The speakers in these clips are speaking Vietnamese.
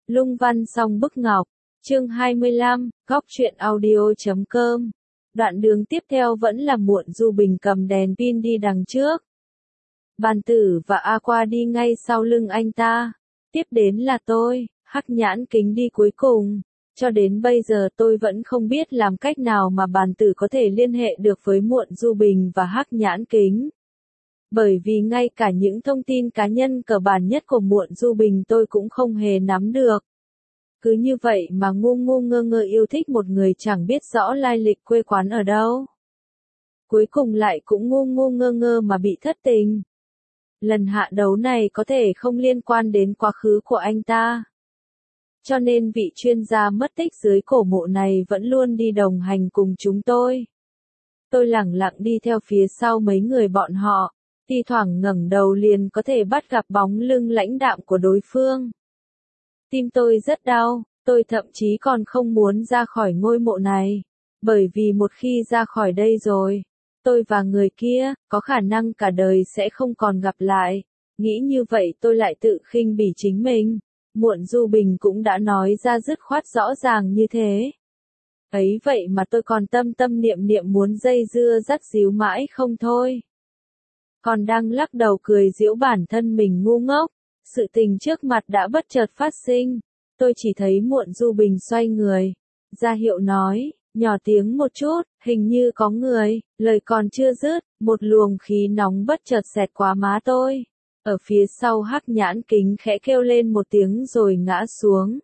Lung văn song bức ngọc, chương 25, góc truyện audio.com. Đoạn đường tiếp theo vẫn là Muộn Du Bình cầm đèn pin đi đằng trước. Bàn Tử và Aqua đi ngay sau lưng anh ta. Tiếp đến là tôi, Hắc Nhãn Kính đi cuối cùng. Cho đến bây giờ tôi vẫn không biết làm cách nào mà Bàn Tử có thể liên hệ được với Muộn Du Bình và Hắc Nhãn Kính. Bởi vì ngay cả những thông tin cá nhân cơ bản nhất của Muộn Du Bình tôi cũng không hề nắm được. Cứ như vậy mà ngu ngu ngơ ngơ yêu thích một người chẳng biết rõ lai lịch quê quán ở đâu. Cuối cùng lại cũng ngu ngu ngơ ngơ mà bị thất tình. Lần hạ đấu này có thể không liên quan đến quá khứ của anh ta. Cho nên vị chuyên gia mất tích dưới cổ mộ này vẫn luôn đi đồng hành cùng chúng tôi. Tôi lẳng lặng đi theo phía sau mấy người bọn họ, thi thoảng ngẩng đầu liền có thể bắt gặp bóng lưng lãnh đạm của đối phương. Tim tôi rất đau, tôi thậm chí còn không muốn ra khỏi ngôi mộ này, bởi vì một khi ra khỏi đây rồi, tôi và người kia, có khả năng cả đời sẽ không còn gặp lại. Nghĩ như vậy tôi lại tự khinh bỉ chính mình. Muộn Du Bình cũng đã nói ra dứt khoát rõ ràng như thế. Ấy vậy mà tôi còn tâm tâm niệm niệm muốn dây dưa dắt díu mãi không thôi. Còn đang lắc đầu cười giễu bản thân mình ngu ngốc. Sự tình trước mặt đã bất chợt phát sinh. Tôi chỉ thấy Muộn Du Bình xoay người, ra hiệu nói, nhỏ tiếng một chút, hình như có người. Lời còn chưa dứt, một luồng khí nóng bất chợt xẹt qua má tôi. Ở phía sau Hắc Nhãn Kính khẽ kêu lên một tiếng rồi ngã xuống.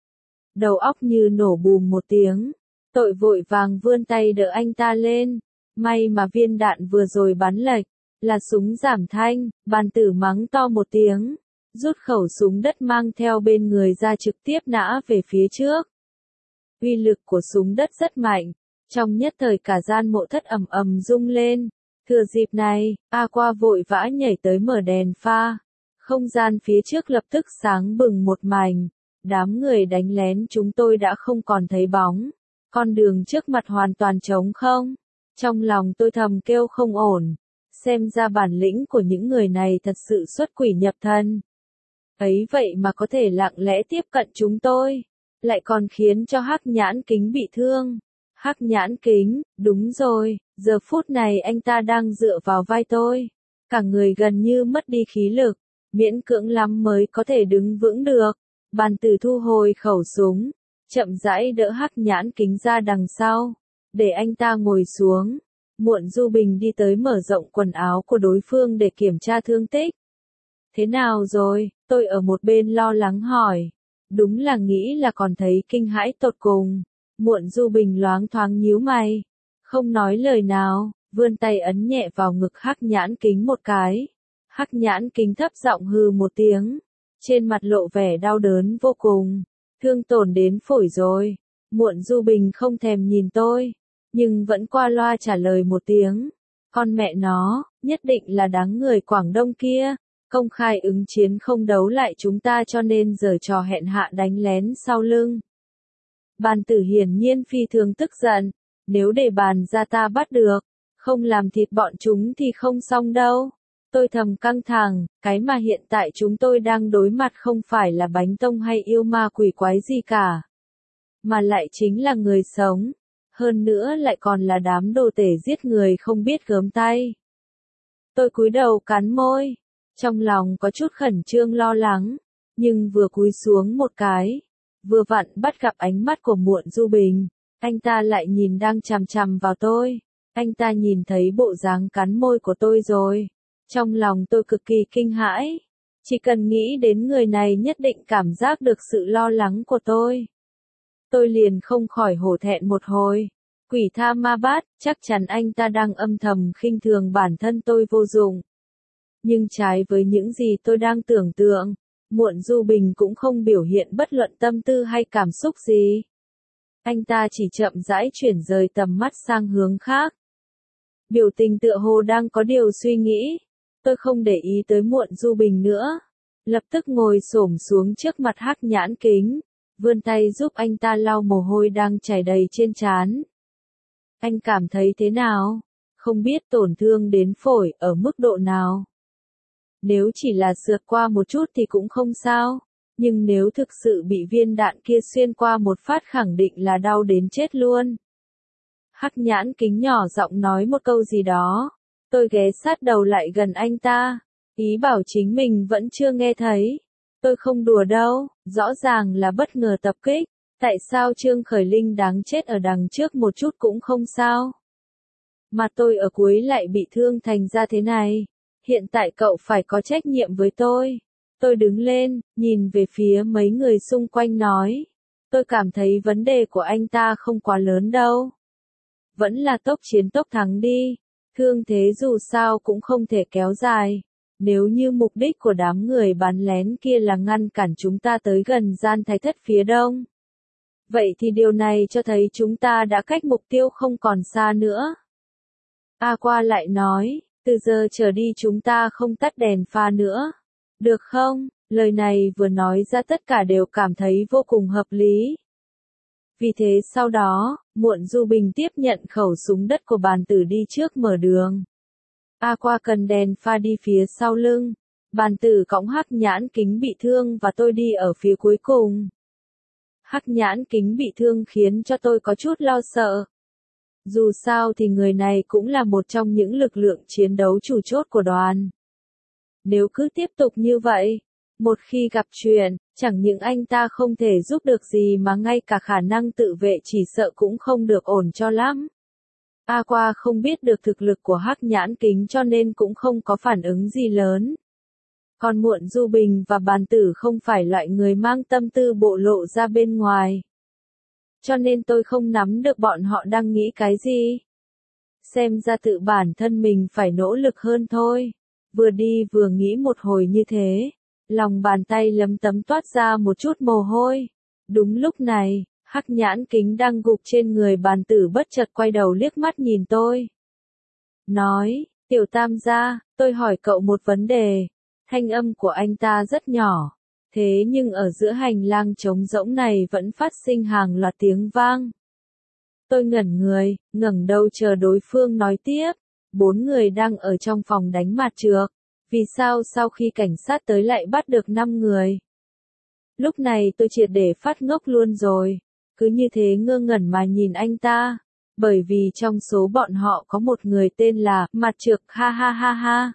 Đầu óc như nổ bùm một tiếng. Tôi vội vàng vươn tay đỡ anh ta lên. May mà viên đạn vừa rồi bắn lệch, là súng giảm thanh. Bàn Tử mắng to một tiếng, rút khẩu súng đất mang theo bên người ra trực tiếp nã về phía trước. Uy lực của súng đất rất mạnh, trong nhất thời cả gian mộ thất ầm ầm rung lên. Thừa dịp này, Aqua vội vã nhảy tới mở đèn pha. Không gian phía trước lập tức sáng bừng một mảnh. Đám người đánh lén chúng tôi đã không còn thấy bóng. Con đường trước mặt hoàn toàn trống không. Trong lòng tôi thầm kêu không ổn. Xem ra bản lĩnh của những người này thật sự xuất quỷ nhập thần. Ấy vậy mà có thể lặng lẽ tiếp cận chúng tôi. Lại còn khiến cho Hắc Nhãn Kính bị thương. Hắc Nhãn Kính, đúng rồi, giờ phút này anh ta đang dựa vào vai tôi. Cả người gần như mất đi khí lực, miễn cưỡng lắm mới có thể đứng vững được. Bàn Tử thu hồi khẩu súng, chậm rãi đỡ Hắc Nhãn Kính ra đằng sau, để anh ta ngồi xuống. Muộn Du Bình đi tới mở rộng quần áo của đối phương để kiểm tra thương tích. Thế nào rồi? Tôi ở một bên lo lắng hỏi. Đúng là nghĩ là còn thấy kinh hãi tột cùng. Muộn Du Bình loáng thoáng nhíu mày, không nói lời nào, vươn tay ấn nhẹ vào ngực Hắc Nhãn Kính một cái. Hắc Nhãn Kính thấp giọng hừ một tiếng, trên mặt lộ vẻ đau đớn vô cùng. Thương tổn đến phổi rồi. Muộn Du Bình không thèm nhìn tôi, nhưng vẫn qua loa trả lời một tiếng. Con mẹ nó, nhất định là đám người Quảng Đông kia. Công khai ứng chiến không đấu lại chúng ta cho nên giở trò hẹn hạ đánh lén sau lưng. Bàn Tử hiển nhiên phi thường tức giận. Nếu để bàn ra ta bắt được, không làm thịt bọn chúng thì không xong đâu. Tôi thầm căng thẳng, cái mà hiện tại chúng tôi đang đối mặt không phải là bánh tông hay yêu ma quỷ quái gì cả. Mà lại chính là người sống. Hơn nữa lại còn là đám đồ tể giết người không biết gớm tay. Tôi cúi đầu cắn môi. Trong lòng có chút khẩn trương lo lắng. Nhưng vừa cúi xuống một cái, vừa vặn bắt gặp ánh mắt của Muộn Du Bình. Anh ta lại nhìn đang chằm chằm vào tôi. Anh ta nhìn thấy bộ dáng cắn môi của tôi rồi. Trong lòng tôi cực kỳ kinh hãi. Chỉ cần nghĩ đến người này nhất định cảm giác được sự lo lắng của tôi. Tôi liền không khỏi hổ thẹn một hồi. Quỷ tha ma bát, chắc chắn anh ta đang âm thầm khinh thường bản thân tôi vô dụng. Nhưng trái với những gì tôi đang tưởng tượng, Muộn Du Bình cũng không biểu hiện bất luận tâm tư hay cảm xúc gì. Anh ta chỉ chậm rãi chuyển rời tầm mắt sang hướng khác. Biểu tình tựa hồ đang có điều suy nghĩ. Tôi không để ý tới Muộn Du Bình nữa. Lập tức ngồi xổm xuống trước mặt Hắc Nhãn Kính, vươn tay giúp anh ta lau mồ hôi đang chảy đầy trên trán. Anh cảm thấy thế nào? Không biết tổn thương đến phổi ở mức độ nào? Nếu chỉ là sượt qua một chút thì cũng không sao. nhưng nếu thực sự bị viên đạn kia xuyên qua một phát khẳng định là đau đến chết luôn. Hắc nhãn kính nhỏ giọng nói một câu gì đó. Tôi ghé sát đầu lại gần anh ta, ý bảo chính mình vẫn chưa nghe thấy. Tôi không đùa đâu, rõ ràng là bất ngờ tập kích. Tại sao Trương Khởi Linh đáng chết ở đằng trước một chút cũng không sao? Mà tôi ở cuối lại bị thương thành ra thế này. Hiện tại cậu phải có trách nhiệm với tôi. Tôi đứng lên, nhìn về phía mấy người xung quanh nói. Tôi cảm thấy vấn đề của anh ta không quá lớn đâu. Vẫn là tốc chiến tốc thắng đi. Thương thế dù sao cũng không thể kéo dài. Nếu như mục đích của đám người bắn lén kia là ngăn cản chúng ta tới gần gian Thái Thất phía đông. Vậy thì điều này cho thấy chúng ta đã cách mục tiêu không còn xa nữa. A Qua lại nói, từ giờ trở đi chúng ta không tắt đèn pha nữa. Được không? Lời này vừa nói ra tất cả đều cảm thấy vô cùng hợp lý. Vì thế sau đó, Muộn Du Bình tiếp nhận khẩu súng đất của bàn tử đi trước mở đường. A Qua cần đèn pha đi phía sau lưng. Bàn tử cõng Hắc nhãn kính bị thương và tôi đi ở phía cuối cùng. Hắc nhãn kính bị thương khiến cho tôi có chút lo sợ. Dù sao thì người này cũng là một trong những lực lượng chiến đấu chủ chốt của đoàn. Nếu cứ tiếp tục như vậy, một khi gặp chuyện, chẳng những anh ta không thể giúp được gì mà ngay cả khả năng tự vệ chỉ sợ cũng không được ổn cho lắm. A Qua không biết được thực lực của Hắc nhãn kính cho nên cũng không có phản ứng gì lớn. Còn Muộn Du Bình và bàn tử không phải loại người mang tâm tư bộ lộ ra bên ngoài. Cho nên tôi không nắm được bọn họ đang nghĩ cái gì. Xem ra tự bản thân mình phải nỗ lực hơn thôi. Vừa đi vừa nghĩ một hồi như thế. Lòng bàn tay lấm tấm toát ra một chút mồ hôi. Đúng lúc này, Hắc nhãn kính đang gục trên người bàn tử bất chợt quay đầu liếc mắt nhìn tôi. Nói, Tiểu Tam gia, tôi hỏi cậu một vấn đề. Thanh âm của anh ta rất nhỏ. Thế nhưng ở giữa hành lang trống rỗng này vẫn phát sinh hàng loạt tiếng vang. Tôi ngẩn người, ngẩng đầu chờ đối phương nói tiếp. 4 người đang ở trong phòng đánh mặt trược. Vì sao sau khi cảnh sát tới lại bắt được 5 người? Lúc này tôi triệt để phát ngốc luôn rồi. Cứ như thế ngơ ngẩn mà nhìn anh ta. Bởi vì trong số bọn họ có một người tên là Mặt Trược, ha ha ha ha.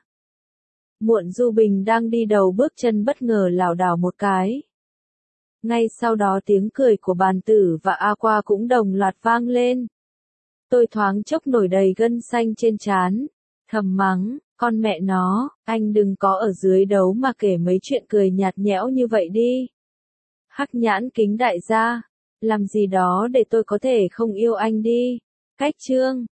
Muộn Du Bình đang đi đầu bước chân bất ngờ lảo đảo một cái. Ngay sau đó tiếng cười của bàn tử và A Qua cũng đồng loạt vang lên. Tôi thoáng chốc nổi đầy gân xanh trên trán, thầm mắng, con mẹ nó, anh đừng có ở dưới đấu mà kể mấy chuyện cười nhạt nhẽo như vậy đi. Hắc nhãn kính đại gia, làm gì đó để tôi có thể không yêu anh đi. Cách chương